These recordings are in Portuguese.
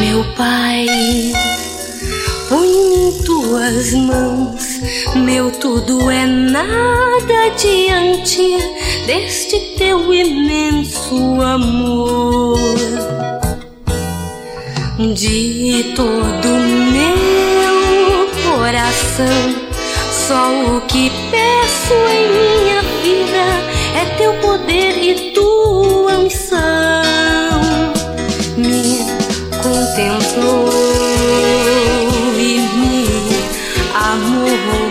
Meu Pai, ponho em tuas mãos meu tudo, é nada diante deste teu imenso amor. De todo meu coração, só o que peço em minha vida é teu poder e tua unção. Me contemplou e me amou,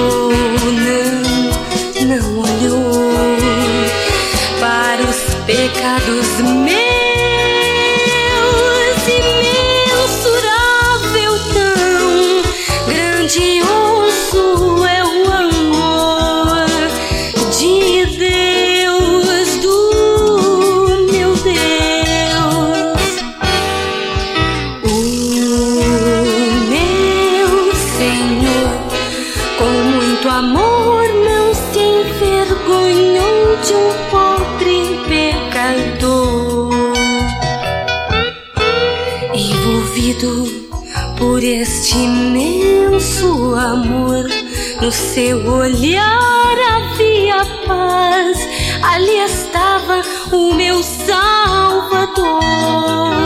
não olhou para os pecados meus. Imensurável, tão grandioso é o amor de Deus, do meu Deus. O meu Senhor, com muito amor, não se envergonhou de um pobre pecador. Envolvido por este imenso amor, no seu olhar havia paz, ali estava o meu Salvador.